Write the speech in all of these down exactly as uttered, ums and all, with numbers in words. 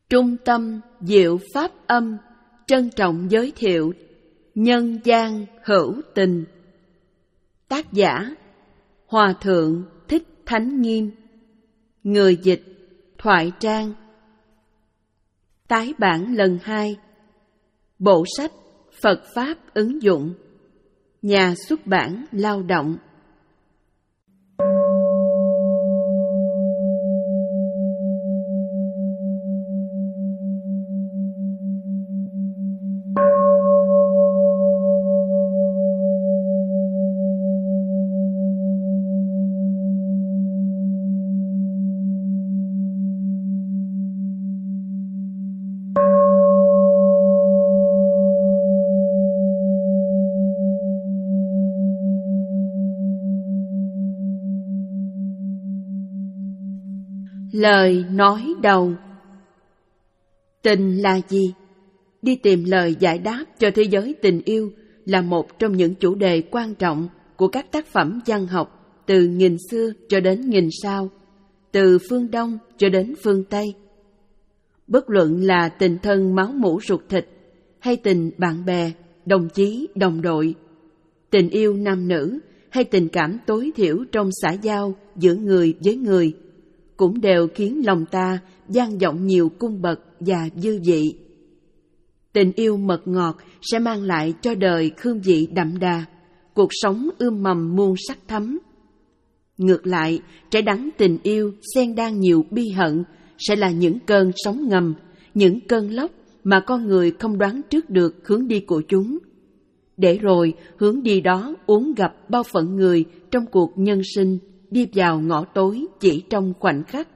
Trung tâm Diệu Pháp Âm trân trọng giới thiệu Nhân gian hữu tình. Tác giả Hòa Thượng Thích Thánh Nghiêm. Người dịch Thoại Trang. Tái bản lần hai. Bộ sách Phật Pháp ứng dụng. Nhà xuất bản Lao động. Lời nói đầu. Tình là gì? Đi tìm lời giải đáp cho thế giới tình yêu là một trong những chủ đề quan trọng của các tác phẩm văn học từ nghìn xưa cho đến nghìn sau, từ phương Đông cho đến phương Tây. Bất luận là tình thân máu mủ ruột thịt hay tình bạn bè, đồng chí, đồng đội, tình yêu nam nữ hay tình cảm tối thiểu trong xã giao giữa người với người, cũng đều khiến lòng ta vang vọng nhiều cung bậc và dư vị. Tình yêu mật ngọt sẽ mang lại cho đời hương vị đậm đà, cuộc sống ươm mầm muôn sắc thắm. Ngược lại, trái đắng tình yêu xen đan nhiều bi hận sẽ là những cơn sóng ngầm, những cơn lốc mà con người không đoán trước được hướng đi của chúng. Để rồi hướng đi đó uốn gặp bao phận người trong cuộc nhân sinh, đi vào ngõ tối chỉ trong khoảnh khắc.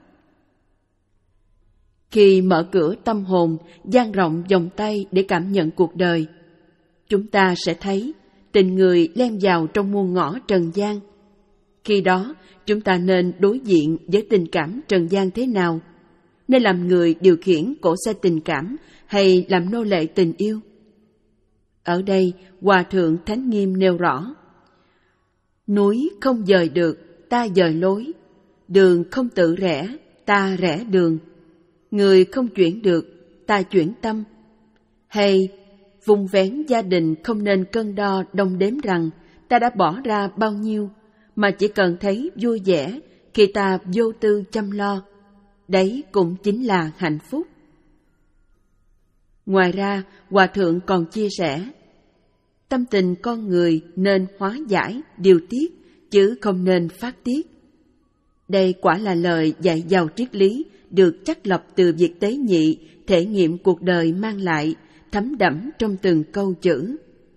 Khi mở cửa tâm hồn, dang rộng vòng tay để cảm nhận cuộc đời, chúng ta sẽ thấy tình người len vào trong muôn ngõ trần gian. Khi đó, chúng ta nên đối diện với tình cảm trần gian thế nào? Nên làm người điều khiển cỗ xe tình cảm hay làm nô lệ tình yêu? Ở đây, Hòa Thượng Thánh Nghiêm nêu rõ: núi không dời được, ta dời lối; đường không tự rẽ, ta rẽ đường; người không chuyển được, ta chuyển tâm. Hay vùng vén gia đình không nên cân đo đong đếm rằng ta đã bỏ ra bao nhiêu, mà chỉ cần thấy vui vẻ khi ta vô tư chăm lo. Đấy cũng chính là hạnh phúc. Ngoài ra, Hòa Thượng còn chia sẻ: tâm tình con người nên hóa giải, điều tiết, chứ không nên phát tiết. Đây quả là lời dạy giàu triết lý, được chắc lọc từ việc tế nhị, thể nghiệm cuộc đời mang lại, thấm đẫm trong từng câu chữ.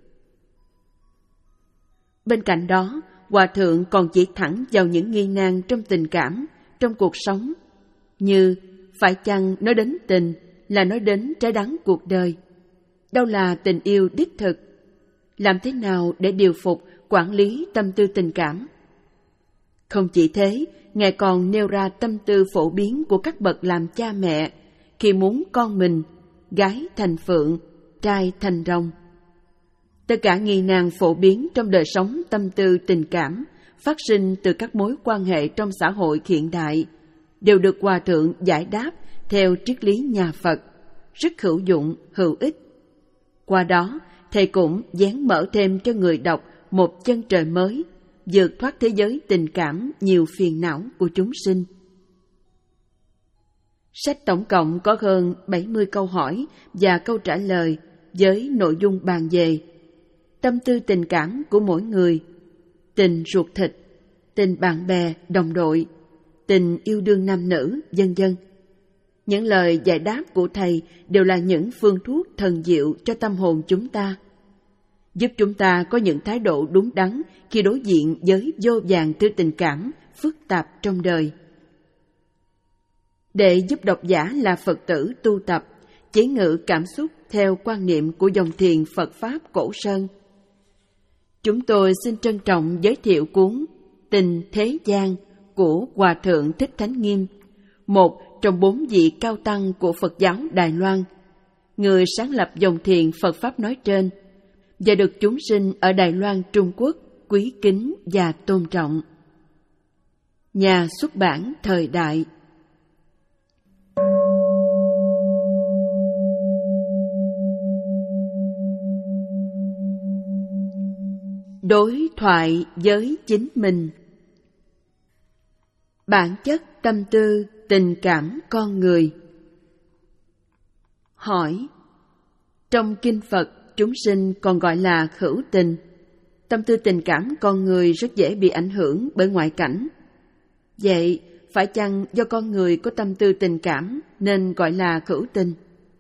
Bên cạnh đó, Hòa Thượng còn chỉ thẳng vào những nghi nan trong tình cảm, trong cuộc sống, như phải chăng nói đến tình là nói đến trái đắng cuộc đời? Đâu là tình yêu đích thực? Làm thế nào để điều phục, quản lý tâm tư tình cảm? Không chỉ thế, Ngài còn nêu ra tâm tư phổ biến của các bậc làm cha mẹ khi muốn con mình gái thành phượng, trai thành rồng. Tất cả nghi nan phổ biến trong đời sống tâm tư tình cảm phát sinh từ các mối quan hệ trong xã hội hiện đại đều được Hòa Thượng giải đáp theo triết lý nhà Phật, rất hữu dụng, hữu ích. Qua đó, Thầy cũng dán mở thêm cho người đọc một chân trời mới, vượt thoát thế giới tình cảm nhiều phiền não của chúng sinh. Sách tổng cộng có hơn bảy mươi câu hỏi và câu trả lời với nội dung bàn về tâm tư tình cảm của mỗi người, tình ruột thịt, tình bạn bè, đồng đội, tình yêu đương nam nữ, vân vân. Những lời giải đáp của Thầy đều là những phương thuốc thần diệu cho tâm hồn chúng ta, giúp chúng ta có những thái độ đúng đắn khi đối diện với vô vàn thứ tình cảm phức tạp trong đời. Để giúp độc giả là Phật tử tu tập, chế ngự cảm xúc theo quan niệm của dòng thiền Phật Pháp cổ sơn, chúng tôi xin trân trọng giới thiệu cuốn Tình Thế Gian của Hòa Thượng Thích Thánh Nghiêm, một trong bốn vị cao tăng của Phật giáo Đài Loan, người sáng lập dòng thiền Phật Pháp nói trên, và được chúng sinh ở Đài Loan, Trung Quốc quý kính và tôn trọng. Nhà xuất bản Thời Đại. Đối thoại với chính mình. Bản chất tâm tư, tình cảm con người. Hỏi: trong kinh Phật, chúng sinh còn gọi là hữu tình. Tâm tư tình cảm con người rất dễ bị ảnh hưởng bởi ngoại cảnh. Vậy, phải chăng do con người có tâm tư tình cảm nên gọi là hữu tình?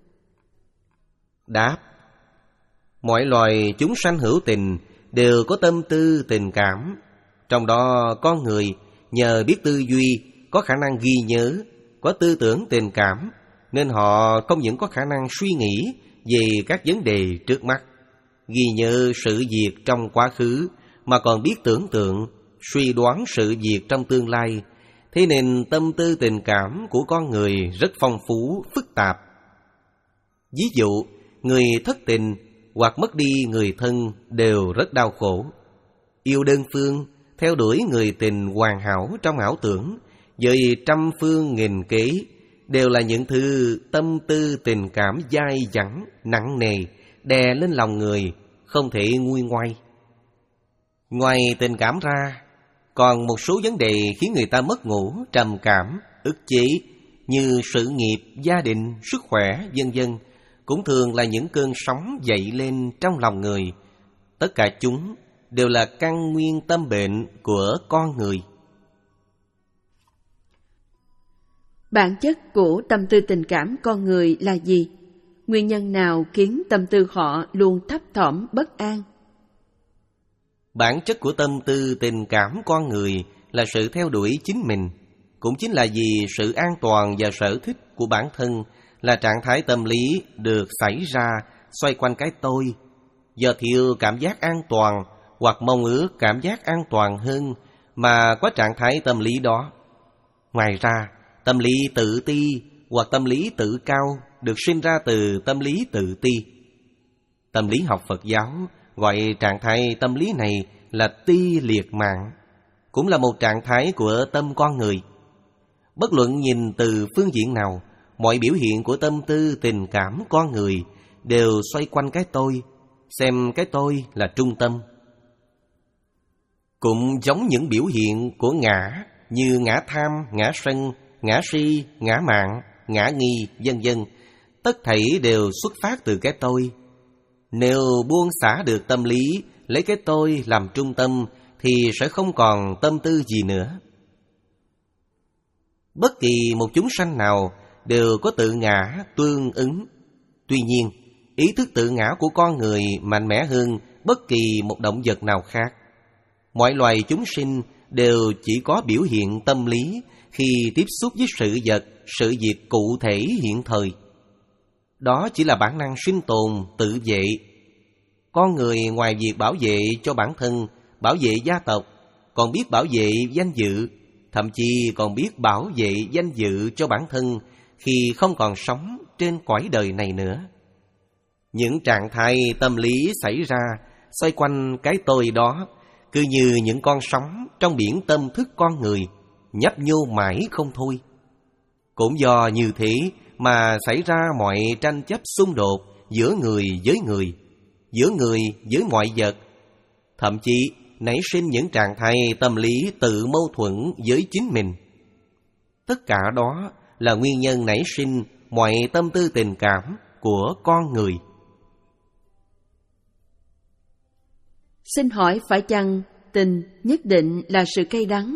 Đáp: mọi loài chúng sanh hữu tình đều có tâm tư tình cảm. Trong đó con người nhờ biết tư duy, có khả năng ghi nhớ, có tư tưởng tình cảm, nên họ không những có khả năng suy nghĩ về các vấn đề trước mắt, ghi nhớ sự việc trong quá khứ, mà còn biết tưởng tượng, suy đoán sự việc trong tương lai. Thế nên tâm tư tình cảm của con người rất phong phú, phức tạp. Ví dụ, người thất tình hoặc mất đi người thân đều rất đau khổ. Yêu đơn phương, theo đuổi người tình hoàn hảo trong ảo tưởng, với trăm phương nghìn kế, đều là những thứ tâm tư tình cảm dai dẳng, nặng nề, đè lên lòng người, không thể nguôi ngoai. Ngoài tình cảm ra, còn một số vấn đề khiến người ta mất ngủ, trầm cảm, ức chế, như sự nghiệp, gia đình, sức khỏe, vân vân, cũng thường là những cơn sóng dậy lên trong lòng người. Tất cả chúng đều là căn nguyên tâm bệnh của con người. Bản chất của tâm tư tình cảm con người là gì? Nguyên nhân nào khiến tâm tư họ luôn thấp thỏm bất an? Bản chất của tâm tư tình cảm con người là sự theo đuổi chính mình, cũng chính là vì sự an toàn và sở thích của bản thân, là trạng thái tâm lý được xảy ra xoay quanh cái tôi. Do thiếu cảm giác an toàn hoặc mong ước cảm giác an toàn hơn mà có trạng thái tâm lý đó. Ngoài ra, tâm lý tự ti hoặc tâm lý tự cao được sinh ra từ tâm lý tự ti. Tâm lý học Phật giáo gọi trạng thái tâm lý này là ti liệt mạng, cũng là một trạng thái của tâm con người. Bất luận nhìn từ phương diện nào, mọi biểu hiện của tâm tư tình cảm con người đều xoay quanh cái tôi, xem cái tôi là trung tâm. Cũng giống những biểu hiện của ngã như ngã tham, ngã sân, ngã si, ngã mạn, ngã nghi, vân vân, tất thảy đều xuất phát từ cái tôi. Nếu buông xả được tâm lý, lấy cái tôi làm trung tâm, thì sẽ không còn tâm tư gì nữa. Bất kỳ một chúng sanh nào đều có tự ngã tương ứng. Tuy nhiên, ý thức tự ngã của con người mạnh mẽ hơn bất kỳ một động vật nào khác. Mọi loài chúng sinh đều chỉ có biểu hiện tâm lý khi tiếp xúc với sự vật, sự việc cụ thể hiện thời. Đó chỉ là bản năng sinh tồn, tự vệ. Con người ngoài việc bảo vệ cho bản thân, bảo vệ gia tộc, còn biết bảo vệ danh dự, thậm chí còn biết bảo vệ danh dự cho bản thân khi không còn sống trên cõi đời này nữa. Những trạng thái tâm lý xảy ra xoay quanh cái tôi đó, cứ như những con sóng trong biển tâm thức con người, nhấp nhô mãi không thôi. Cũng do như thế mà xảy ra mọi tranh chấp xung đột giữa người với người, giữa người với mọi vật, thậm chí nảy sinh những trạng thái tâm lý tự mâu thuẫn với chính mình. Tất cả đó là nguyên nhân nảy sinh mọi tâm tư tình cảm của con người. Xin hỏi phải chăng tình nhất định là sự cay đắng?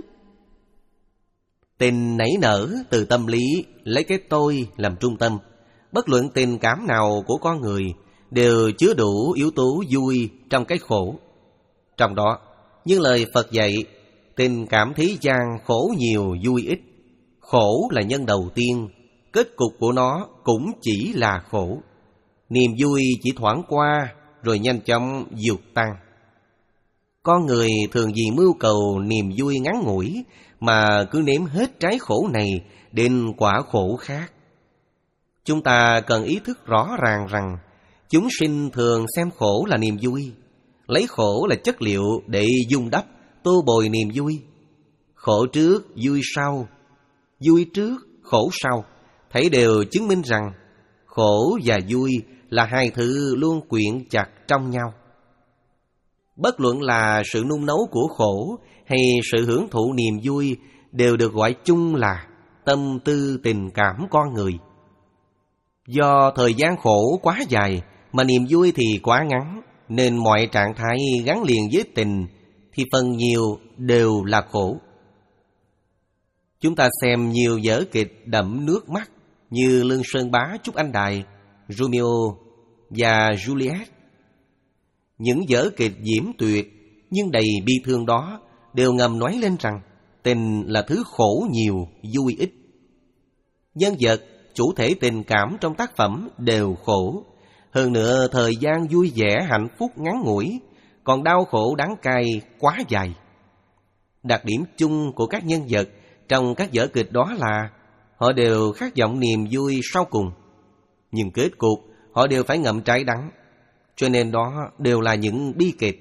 Tình nảy nở từ tâm lý lấy cái tôi làm trung tâm. Bất luận tình cảm nào của con người đều chứa đủ yếu tố vui trong cái khổ. Trong đó, như lời Phật dạy, tình cảm thế gian khổ nhiều vui ít. Khổ là nhân đầu tiên, kết cục của nó cũng chỉ là khổ. Niềm vui chỉ thoảng qua rồi nhanh chóng vụt tan. Con người thường vì mưu cầu niềm vui ngắn ngủi mà cứ nếm hết trái khổ này đến quả khổ khác. Chúng ta cần ý thức rõ ràng rằng chúng sinh thường xem khổ là niềm vui, lấy khổ là chất liệu để dung đắp, tô bồi niềm vui. Khổ trước, vui sau, vui trước, khổ sau, thấy đều chứng minh rằng khổ và vui là hai thứ luôn quyện chặt trong nhau. Bất luận là sự nung nấu của khổ hay sự hưởng thụ niềm vui đều được gọi chung là tâm tư tình cảm con người. Do thời gian khổ quá dài mà niềm vui thì quá ngắn, nên mọi trạng thái gắn liền với tình thì phần nhiều đều là khổ. Chúng ta xem nhiều vở kịch đẫm nước mắt như Lương Sơn Bá Trúc Anh Đài, Romeo và Juliet. Những vở kịch diễm tuyệt nhưng đầy bi thương đó đều ngầm nói lên rằng tình là thứ khổ nhiều, vui ít. Nhân vật, chủ thể tình cảm trong tác phẩm đều khổ. Hơn nữa thời gian vui vẻ hạnh phúc ngắn ngủi, còn đau khổ đắng cay quá dài. Đặc điểm chung của các nhân vật trong các vở kịch đó là họ đều khát vọng niềm vui sau cùng, nhưng kết cục họ đều phải ngậm trái đắng, cho nên đó đều là những bi kịch.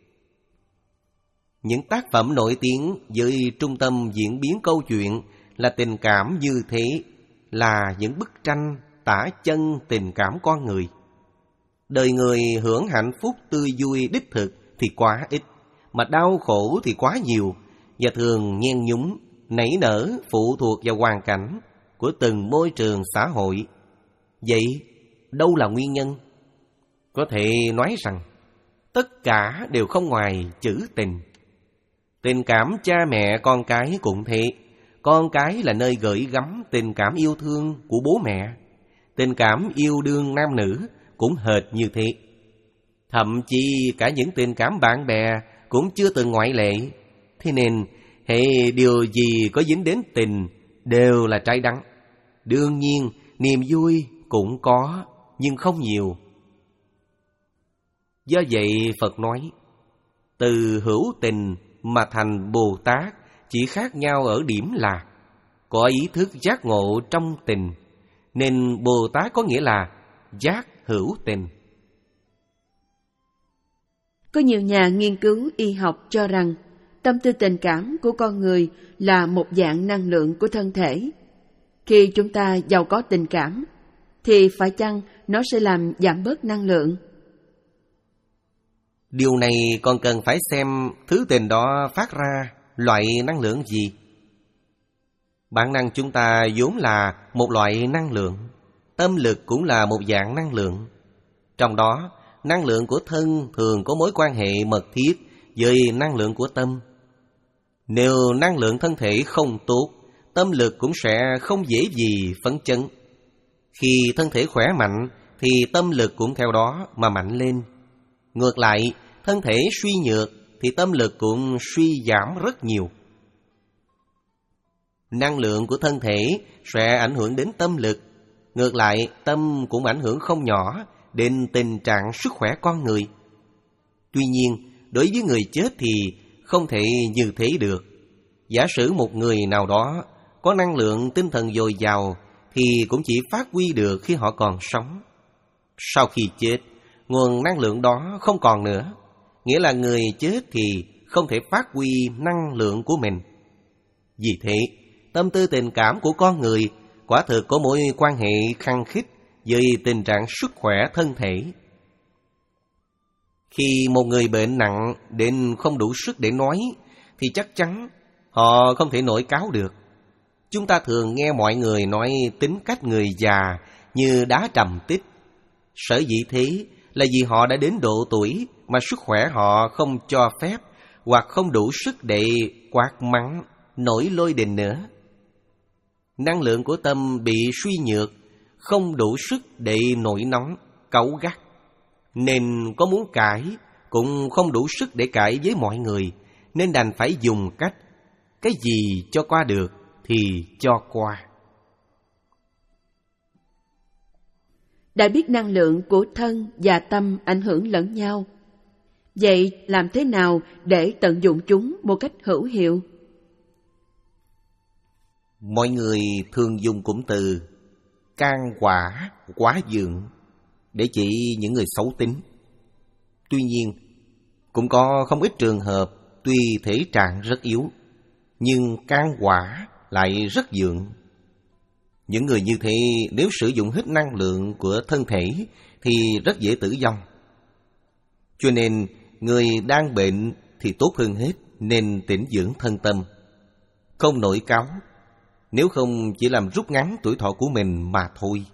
Những tác phẩm nổi tiếng với trung tâm diễn biến câu chuyện là tình cảm như thế, là những bức tranh tả chân tình cảm con người. Đời người hưởng hạnh phúc tươi vui đích thực thì quá ít, mà đau khổ thì quá nhiều, và thường nhen nhúm, nảy nở phụ thuộc vào hoàn cảnh của từng môi trường xã hội. Vậy đâu là nguyên nhân? Có thể nói rằng tất cả đều không ngoài chữ tình. Tình cảm cha mẹ con cái cũng thế. Con cái là nơi gửi gắm tình cảm yêu thương của bố mẹ. Tình cảm yêu đương nam nữ cũng hệt như thế. Thậm chí cả những tình cảm bạn bè cũng chưa từng ngoại lệ. Thế nên hệ điều gì có dính đến tình đều là trái đắng. Đương nhiên niềm vui cũng có, nhưng không nhiều. Do vậy Phật nói, từ hữu tình mà thành Bồ Tát chỉ khác nhau ở điểm là có ý thức giác ngộ trong tình, nên Bồ Tát có nghĩa là giác hữu tình. Có nhiều nhà nghiên cứu y học cho rằng tâm tư tình cảm của con người là một dạng năng lượng của thân thể. Khi chúng ta giàu có tình cảm, thì phải chăng nó sẽ làm giảm bớt năng lượng? Điều này còn cần phải xem thứ tình đó phát ra loại năng lượng gì. Bản năng chúng ta vốn là một loại năng lượng, tâm lực cũng là một dạng năng lượng. Trong đó, năng lượng của thân thường có mối quan hệ mật thiết với năng lượng của tâm. Nếu năng lượng thân thể không tốt, tâm lực cũng sẽ không dễ gì phấn chấn. Khi thân thể khỏe mạnh thì tâm lực cũng theo đó mà mạnh lên. Ngược lại, thân thể suy nhược thì tâm lực cũng suy giảm rất nhiều. Năng lượng của thân thể sẽ ảnh hưởng đến tâm lực. Ngược lại, tâm cũng ảnh hưởng không nhỏ đến tình trạng sức khỏe con người. Tuy nhiên, đối với người chết thì không thể như thế được. Giả sử một người nào đó có năng lượng tinh thần dồi dào thì cũng chỉ phát huy được khi họ còn sống. Sau khi chết, nguồn năng lượng đó không còn nữa, nghĩa là người chết thì không thể phát huy năng lượng của mình. Vì thế, tâm tư tình cảm của con người quả thực có mối quan hệ khăng khít với tình trạng sức khỏe thân thể. Khi một người bệnh nặng đến không đủ sức để nói thì chắc chắn họ không thể nổi cáo được. Chúng ta thường nghe mọi người nói tính cách người già như đá trầm tích. Sở dĩ thế là vì họ đã đến độ tuổi mà sức khỏe họ không cho phép, hoặc không đủ sức để quát mắng, nổi lôi đình nữa. Năng lượng của tâm bị suy nhược, không đủ sức để nổi nóng, cáu gắt, nên có muốn cãi cũng không đủ sức để cãi với mọi người, nên đành phải dùng cách cái gì cho qua được thì cho qua. Đã biết năng lượng của thân và tâm ảnh hưởng lẫn nhau, vậy làm thế nào để tận dụng chúng một cách hữu hiệu? Mọi người thường dùng cụm từ can quả, quá dượng để chỉ những người xấu tính. Tuy nhiên, cũng có không ít trường hợp tuy thể trạng rất yếu, nhưng can quả lại rất dượng. Những người như thế nếu sử dụng hết năng lượng của thân thể thì rất dễ tử vong. Cho nên người đang bệnh thì tốt hơn hết nên tĩnh dưỡng thân tâm, không nổi cáu, nếu không chỉ làm rút ngắn tuổi thọ của mình mà thôi.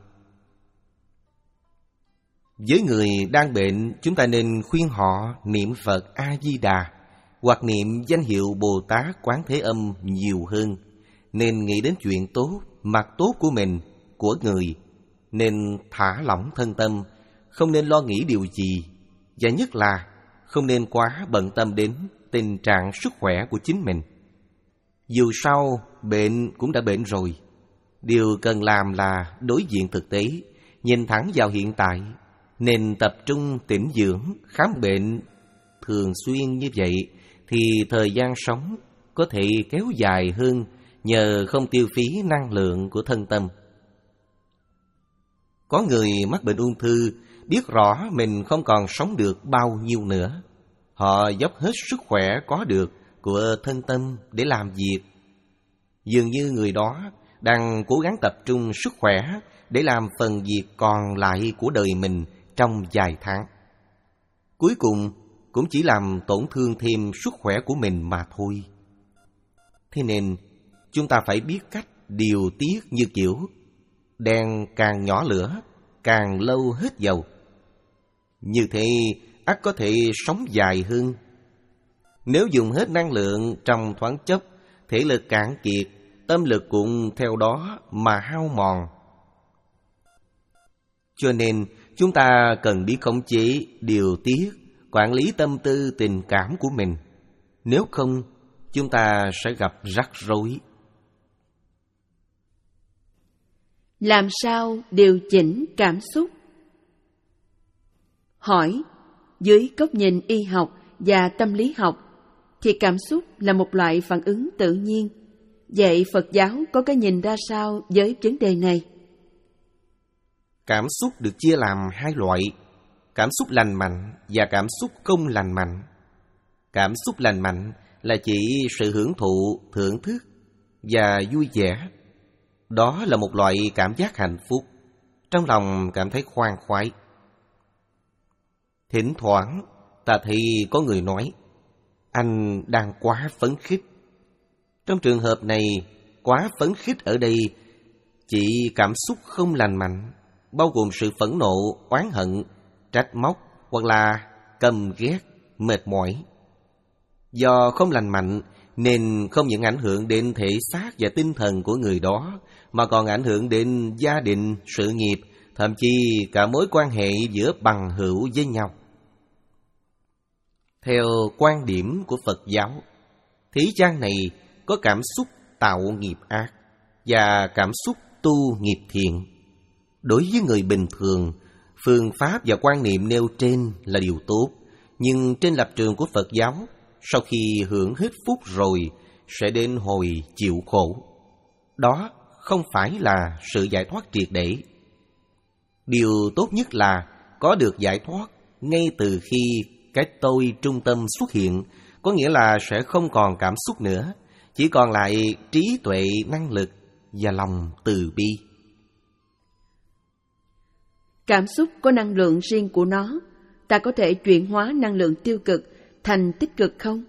Với người đang bệnh, chúng ta nên khuyên họ niệm Phật A-di-đà hoặc niệm danh hiệu Bồ Tát Quán Thế Âm nhiều hơn, nên nghĩ đến chuyện tốt, mặt tốt của mình, của người, nên thả lỏng thân tâm, không nên lo nghĩ điều gì, và nhất là không nên quá bận tâm đến tình trạng sức khỏe của chính mình. Dù sao, bệnh cũng đã bệnh rồi. Điều cần làm là đối diện thực tế, nhìn thẳng vào hiện tại, nên tập trung tĩnh dưỡng, khám bệnh thường xuyên như vậy, thì thời gian sống có thể kéo dài hơn nhờ không tiêu phí năng lượng của thân tâm. Có người mắc bệnh ung thư, biết rõ mình không còn sống được bao nhiêu nữa. Họ dốc hết sức khỏe có được của thân tâm để làm việc. Dường như người đó đang cố gắng tập trung sức khỏe để làm phần việc còn lại của đời mình trong vài tháng. Cuối cùng cũng chỉ làm tổn thương thêm sức khỏe của mình mà thôi. Thế nên chúng ta phải biết cách điều tiết như kiểu đèn càng nhỏ lửa, càng lâu hết dầu. Như thế ắt có thể sống dài hơn. Nếu dùng hết năng lượng trong thoáng chốc, thể lực cạn kiệt, tâm lực cũng theo đó mà hao mòn. Cho nên chúng ta cần biết khống chế, điều tiết, quản lý tâm tư tình cảm của mình. Nếu không, chúng ta sẽ gặp rắc rối. Làm sao điều chỉnh cảm xúc? Hỏi, dưới góc nhìn y học và tâm lý học, thì cảm xúc là một loại phản ứng tự nhiên. Vậy Phật giáo có cái nhìn ra sao với vấn đề này? Cảm xúc được chia làm hai loại: cảm xúc lành mạnh và cảm xúc không lành mạnh. Cảm xúc lành mạnh là chỉ sự hưởng thụ, thưởng thức và vui vẻ. Đó là một loại cảm giác hạnh phúc, trong lòng cảm thấy khoan khoái. Thỉnh thoảng ta thấy có người nói, anh đang quá phấn khích. Trong trường hợp này, quá phấn khích ở đây chỉ cảm xúc không lành mạnh, bao gồm sự phẫn nộ, oán hận, trách móc hoặc là căm ghét, mệt mỏi. Do không lành mạnh nên không những ảnh hưởng đến thể xác và tinh thần của người đó, mà còn ảnh hưởng đến gia đình, sự nghiệp, thậm chí cả mối quan hệ giữa bằng hữu với nhau. Theo quan điểm của Phật giáo, thế gian này có cảm xúc tạo nghiệp ác và cảm xúc tu nghiệp thiện. Đối với người bình thường, phương pháp và quan niệm nêu trên là điều tốt, nhưng trên lập trường của Phật giáo, sau khi hưởng hết phúc rồi sẽ đến hồi chịu khổ. Đó không phải là sự giải thoát triệt để. Điều tốt nhất là có được giải thoát ngay từ khi cái tôi trung tâm xuất hiện, có nghĩa là sẽ không còn cảm xúc nữa, chỉ còn lại trí tuệ, năng lực và lòng từ bi. Cảm xúc có năng lượng riêng của nó. Ta có thể chuyển hóa năng lượng tiêu cực thành tích cực không?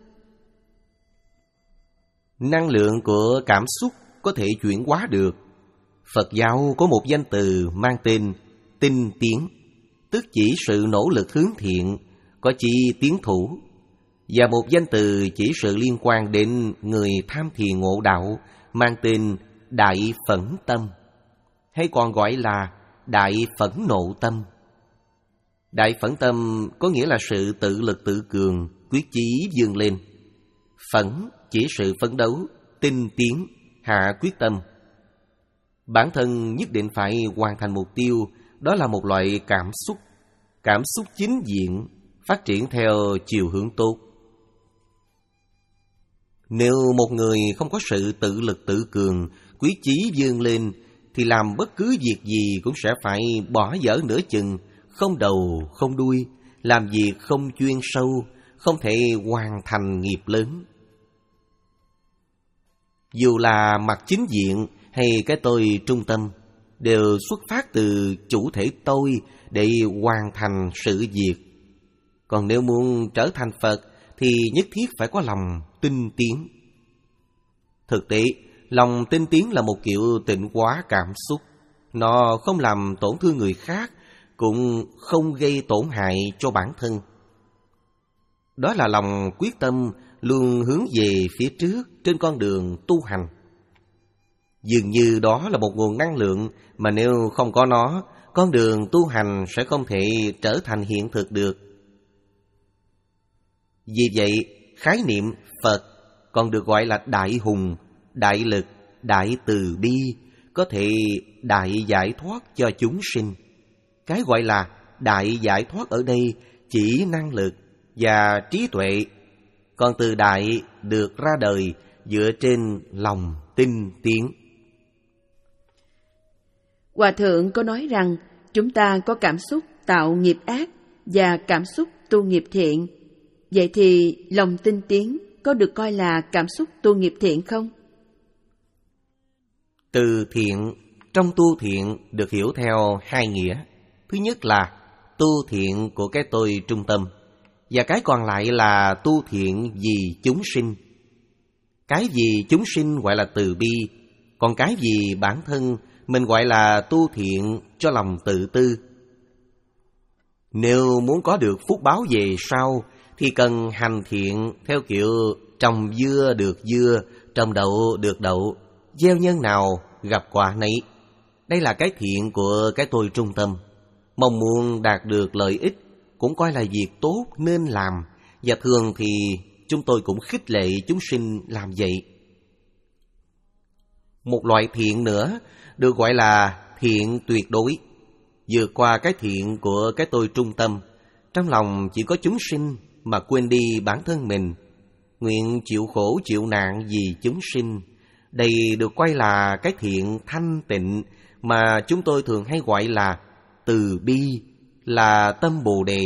Năng lượng của cảm xúc có thể chuyển hóa được. Phật giáo có một danh từ mang tên tinh tiến, tức chỉ sự nỗ lực hướng thiện, có chỉ tiến thủ, và một danh từ chỉ sự liên quan đến người tham thiền ngộ đạo, mang tên đại phẫn tâm, hay còn gọi là đại phẫn nộ tâm. Đại phẫn tâm có nghĩa là sự tự lực tự cường, quyết chí vươn lên. Phẫn chỉ sự phấn đấu, tinh tiến, hạ quyết tâm. Bản thân nhất định phải hoàn thành mục tiêu, đó là một loại cảm xúc. Cảm xúc chính diện, phát triển theo chiều hướng tốt. Nếu một người không có sự tự lực tự cường, quyết chí vươn lên, thì làm bất cứ việc gì cũng sẽ phải bỏ dở nửa chừng, không đầu không đuôi, làm việc không chuyên sâu, không thể hoàn thành nghiệp lớn. Dù là mặt chính diện hay cái tôi trung tâm, đều xuất phát từ chủ thể tôi để hoàn thành sự việc. Còn nếu muốn trở thành Phật thì nhất thiết phải có lòng tinh tiến. Thực tế, lòng tinh tiến là một kiểu tịnh hóa cảm xúc. Nó không làm tổn thương người khác, cũng không gây tổn hại cho bản thân. Đó là lòng quyết tâm luôn hướng về phía trước trên con đường tu hành. Dường như đó là một nguồn năng lượng mà nếu không có nó, con đường tu hành sẽ không thể trở thành hiện thực được. Vì vậy, khái niệm Phật còn được gọi là đại hùng, đại lực, đại từ bi, có thể đại giải thoát cho chúng sinh. Cái gọi là đại giải thoát ở đây chỉ năng lực và trí tuệ, còn từ đại được ra đời dựa trên lòng tinh tiến. Hòa thượng có nói rằng chúng ta có cảm xúc tạo nghiệp ác và cảm xúc tu nghiệp thiện. Vậy thì lòng tinh tiến có được coi là cảm xúc tu nghiệp thiện không? Từ thiện trong tu thiện được hiểu theo hai nghĩa. Thứ nhất là tu thiện của cái tôi trung tâm, và cái còn lại là tu thiện vì chúng sinh. Cái vì chúng sinh gọi là từ bi, còn cái vì bản thân mình gọi là tu thiện cho lòng tự tư. Nếu muốn có được phúc báo về sau thì cần hành thiện theo kiểu trồng dưa được dưa, trồng đậu được đậu, gieo nhân nào gặp quả nấy. Đây là cái thiện của cái tôi trung tâm. Mong muốn đạt được lợi ích cũng coi là việc tốt nên làm, và thường thì chúng tôi cũng khích lệ chúng sinh làm vậy. Một loại thiện nữa được gọi là thiện tuyệt đối, vượt qua cái thiện của cái tôi trung tâm. Trong lòng chỉ có chúng sinh mà quên đi bản thân mình, nguyện chịu khổ chịu nạn vì chúng sinh. Đây được coi là cái thiện thanh tịnh mà chúng tôi thường hay gọi là từ bi, là tâm Bồ Đề.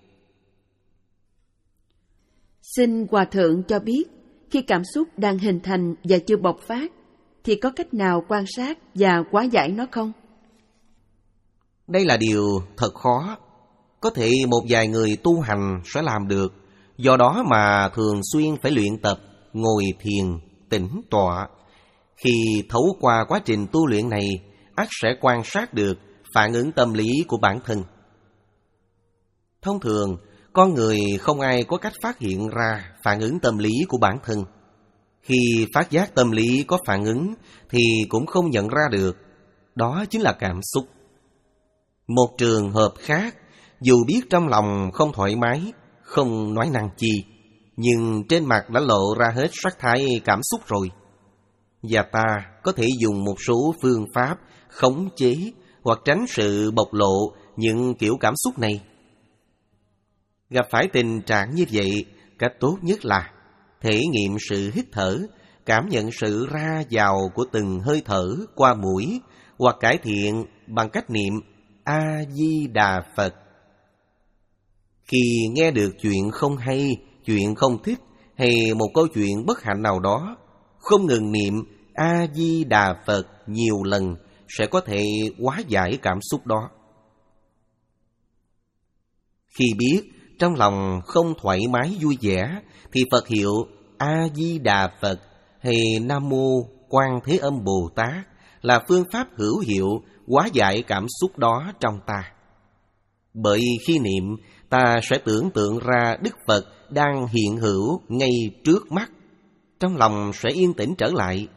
Xin Hòa thượng cho biết, khi cảm xúc đang hình thành và chưa bộc phát, thì có cách nào quan sát và hóa giải nó không? Đây là điều thật khó. Có thể một vài người tu hành sẽ làm được, do đó mà thường xuyên phải luyện tập, ngồi thiền, tĩnh tọa. Khi thấu qua quá trình tu luyện này, ắt sẽ quan sát được phản ứng tâm lý của bản thân. Thông thường, con người không ai có cách phát hiện ra phản ứng tâm lý của bản thân. Khi phát giác tâm lý có phản ứng thì cũng không nhận ra được. Đó chính là cảm xúc. Một trường hợp khác, dù biết trong lòng không thoải mái, không nói năng chi, nhưng trên mặt đã lộ ra hết sắc thái cảm xúc rồi. Và ta có thể dùng một số phương pháp khống chế hoặc tránh sự bộc lộ những kiểu cảm xúc này. Gặp phải tình trạng như vậy, cách tốt nhất là thể nghiệm sự hít thở, cảm nhận sự ra vào của từng hơi thở qua mũi, hoặc cải thiện bằng cách niệm A-di-đà Phật. Khi nghe được chuyện không hay, chuyện không thích hay một câu chuyện bất hạnh nào đó, không ngừng niệm A-di-đà Phật nhiều lần sẽ có thể hóa giải cảm xúc đó. Khi biết trong lòng không thoải mái vui vẻ thì Phật hiệu A-di-đà Phật hay Nam Mô Quan Thế Âm Bồ Tát là phương pháp hữu hiệu hóa giải cảm xúc đó trong ta. Bởi khi niệm, ta sẽ tưởng tượng ra Đức Phật đang hiện hữu ngay trước mắt, trong lòng sẽ yên tĩnh trở lại.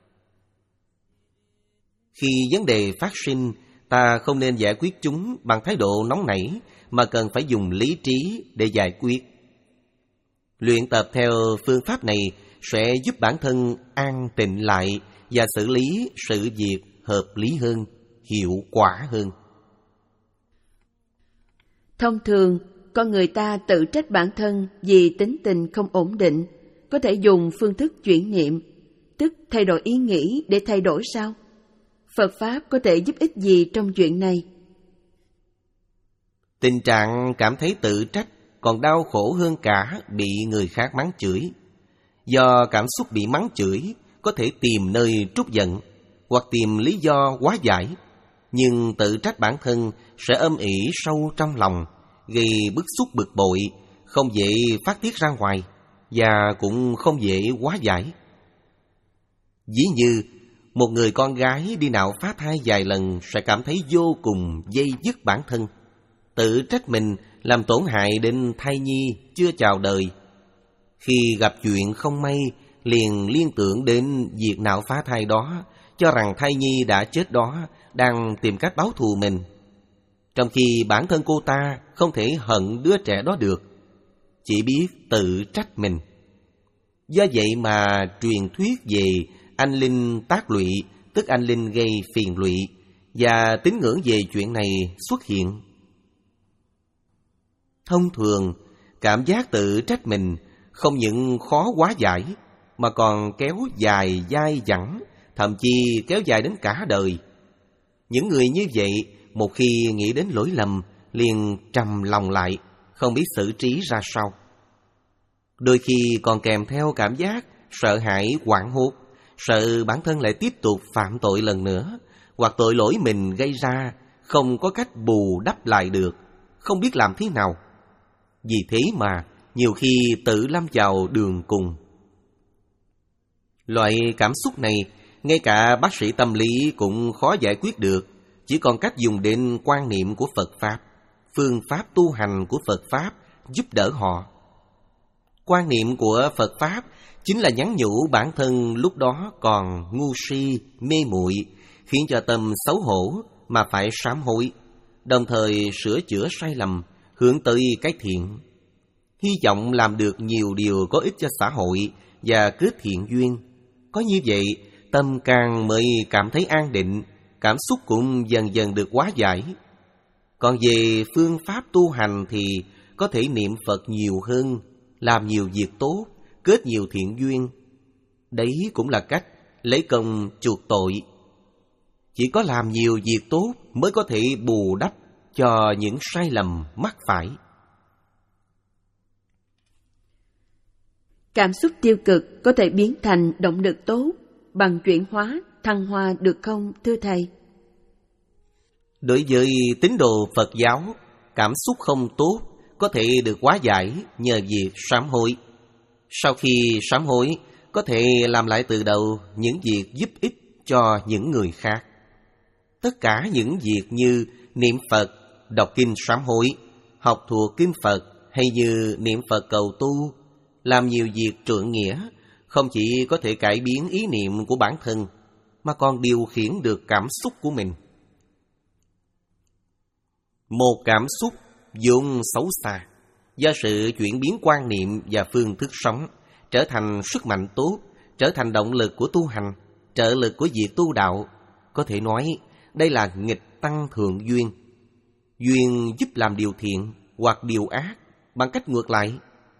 Khi vấn đề phát sinh, ta không nên giải quyết chúng bằng thái độ nóng nảy, mà cần phải dùng lý trí để giải quyết. Luyện tập theo phương pháp này sẽ giúp bản thân an tịnh lại và xử lý sự việc hợp lý hơn, hiệu quả hơn. Thông thường, con người ta tự trách bản thân vì tính tình không ổn định, có thể dùng phương thức chuyển niệm, tức thay đổi ý nghĩ để thay đổi sao? Phật Pháp có thể giúp ích gì trong chuyện này? Tình trạng cảm thấy tự trách còn đau khổ hơn cả bị người khác mắng chửi. Do cảm xúc bị mắng chửi, có thể tìm nơi trút giận hoặc tìm lý do hóa giải, nhưng tự trách bản thân sẽ âm ỉ sâu trong lòng, gây bức xúc bực bội không dễ phát tiết ra ngoài và cũng không dễ hóa giải. Ví như một người con gái đi nạo phá thai vài lần sẽ cảm thấy vô cùng dây dứt bản thân, tự trách mình làm tổn hại đến thai nhi chưa chào đời. Khi gặp chuyện không may, liền liên tưởng đến việc nạo phá thai đó, cho rằng thai nhi đã chết đó đang tìm cách báo thù mình, trong khi bản thân cô ta không thể hận đứa trẻ đó được, chỉ biết tự trách mình. Do vậy mà truyền thuyết về anh linh tác lụy, tức anh linh gây phiền lụy, và tín ngưỡng về chuyện này xuất hiện. Thông thường, cảm giác tự trách mình không những khó hóa giải, mà còn kéo dài dai dẳng, thậm chí kéo dài đến cả đời. Những người như vậy, một khi nghĩ đến lỗi lầm, liền trầm lòng lại, không biết xử trí ra sao. Đôi khi còn kèm theo cảm giác sợ hãi hoảng hốt, sợ bản thân lại tiếp tục phạm tội lần nữa, hoặc tội lỗi mình gây ra không có cách bù đắp lại được, không biết làm thế nào. Vì thế mà nhiều khi tự lâm vào đường cùng. Loại cảm xúc này, ngay cả bác sĩ tâm lý cũng khó giải quyết được, chỉ còn cách dùng đến quan niệm của Phật Pháp, phương pháp tu hành của Phật Pháp giúp đỡ họ. Quan niệm của Phật Pháp chính là nhắn nhủ bản thân lúc đó còn ngu si, mê muội, khiến cho tâm xấu hổ mà phải sám hối, đồng thời sửa chữa sai lầm, hướng tới cái thiện. Hy vọng làm được nhiều điều có ích cho xã hội và kết thiện duyên. Có như vậy, tâm càng mới cảm thấy an định, cảm xúc cũng dần dần được hóa giải. Còn về phương pháp tu hành thì có thể niệm Phật nhiều hơn, làm nhiều việc tốt, kết nhiều thiện duyên. Đấy cũng là cách lấy công chuộc tội. Chỉ có làm nhiều việc tốt mới có thể bù đắp cho những sai lầm mắc phải. Cảm xúc tiêu cực có thể biến thành động lực tốt bằng chuyển hóa, thăng hoa được không, thưa Thầy? Đối với tín đồ Phật giáo, cảm xúc không tốt có thể được hóa giải nhờ việc sám hối. Sau khi sám hối, có thể làm lại từ đầu những việc giúp ích cho những người khác. Tất cả những việc như niệm Phật, đọc kinh sám hối, học thuộc kinh Phật, hay như niệm Phật cầu tu, làm nhiều việc trượng nghĩa, không chỉ có thể cải biến ý niệm của bản thân, mà còn điều khiển được cảm xúc của mình. Một cảm xúc vốn xấu xa, do sự chuyển biến quan niệm và phương thức sống, trở thành sức mạnh tốt, trở thành động lực của tu hành, trợ lực của việc tu đạo. Có thể nói, đây là nghịch tăng thượng duyên. Duyên giúp làm điều thiện hoặc điều ác bằng cách ngược lại.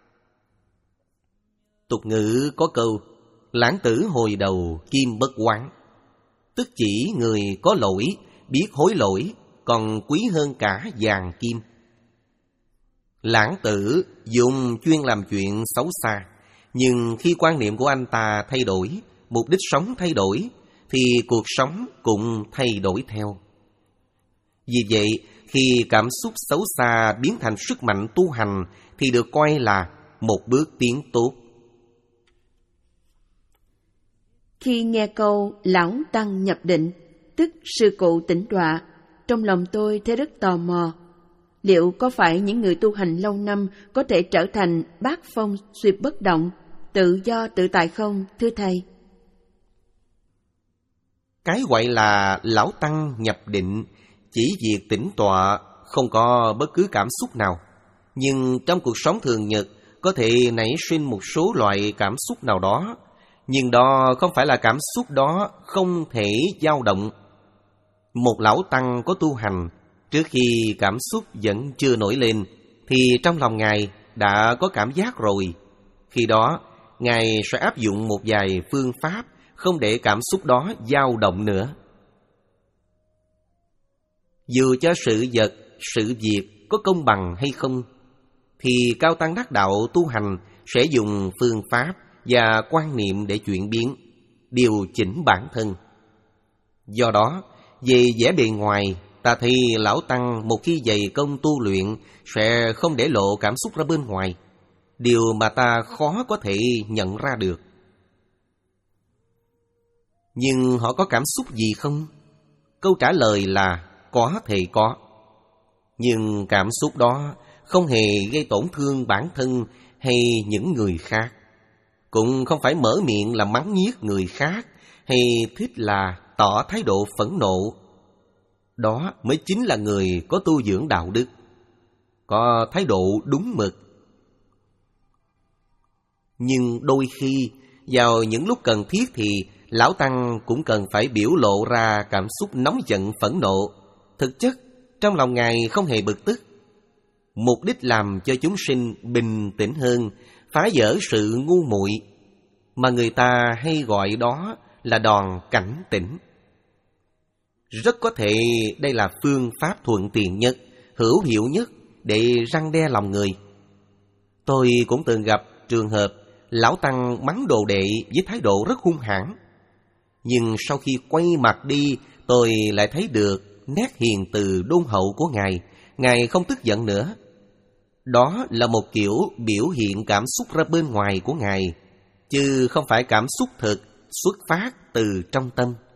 Tục ngữ có câu, lãng tử hồi đầu kim bất hoán, tức chỉ người có lỗi, biết hối lỗi, còn quý hơn cả vàng kim. Lãng tử dùng chuyên làm chuyện xấu xa, nhưng khi quan niệm của anh ta thay đổi, mục đích sống thay đổi, thì cuộc sống cũng thay đổi theo. Vì vậy, khi cảm xúc xấu xa biến thành sức mạnh tu hành, thì được coi là một bước tiến tốt. Khi nghe câu lão tăng nhập định, tức sư cụ tĩnh tọa, trong lòng tôi thấy rất tò mò. Liệu có phải những người tu hành lâu năm có thể trở thành bát phong xuyệt bất động, tự do tự tại không, thưa Thầy? Cái gọi là lão tăng nhập định chỉ việc tĩnh tọa, không có bất cứ cảm xúc nào. Nhưng trong cuộc sống thường nhật có thể nảy sinh một số loại cảm xúc nào đó. Nhưng đó không phải là cảm xúc đó không thể dao động. Một lão tăng có tu hành, trước khi cảm xúc vẫn chưa nổi lên, thì trong lòng Ngài đã có cảm giác rồi. Khi đó, Ngài sẽ áp dụng một vài phương pháp không để cảm xúc đó dao động nữa. Dù cho sự vật, sự việc có công bằng hay không, thì cao tăng đắc đạo tu hành sẽ dùng phương pháp và quan niệm để chuyển biến, điều chỉnh bản thân. Do đó, về vẻ bề ngoài, ta thấy lão tăng một khi dày công tu luyện sẽ không để lộ cảm xúc ra bên ngoài, điều mà ta khó có thể nhận ra được. Nhưng họ có cảm xúc gì không? Câu trả lời là có thể có. Nhưng cảm xúc đó không hề gây tổn thương bản thân hay những người khác, cũng không phải mở miệng là mắng nhiếc người khác hay thích là tỏ thái độ phẫn nộ. Đó mới chính là người có tu dưỡng đạo đức, có thái độ đúng mực. Nhưng đôi khi, vào những lúc cần thiết thì lão tăng cũng cần phải biểu lộ ra cảm xúc nóng giận phẫn nộ. Thực chất, trong lòng Ngài không hề bực tức. Mục đích làm cho chúng sinh bình tĩnh hơn, phá vỡ sự ngu muội, mà người ta hay gọi đó là đòn cảnh tỉnh. Rất có thể đây là phương pháp thuận tiện nhất, hữu hiệu nhất để răn đe lòng người. Tôi cũng từng gặp trường hợp lão tăng mắng đồ đệ với thái độ rất hung hãn. Nhưng sau khi quay mặt đi, tôi lại thấy được nét hiền từ đôn hậu của Ngài. Ngài không tức giận nữa. Đó là một kiểu biểu hiện cảm xúc ra bên ngoài của Ngài, chứ không phải cảm xúc thực xuất phát từ trong tâm.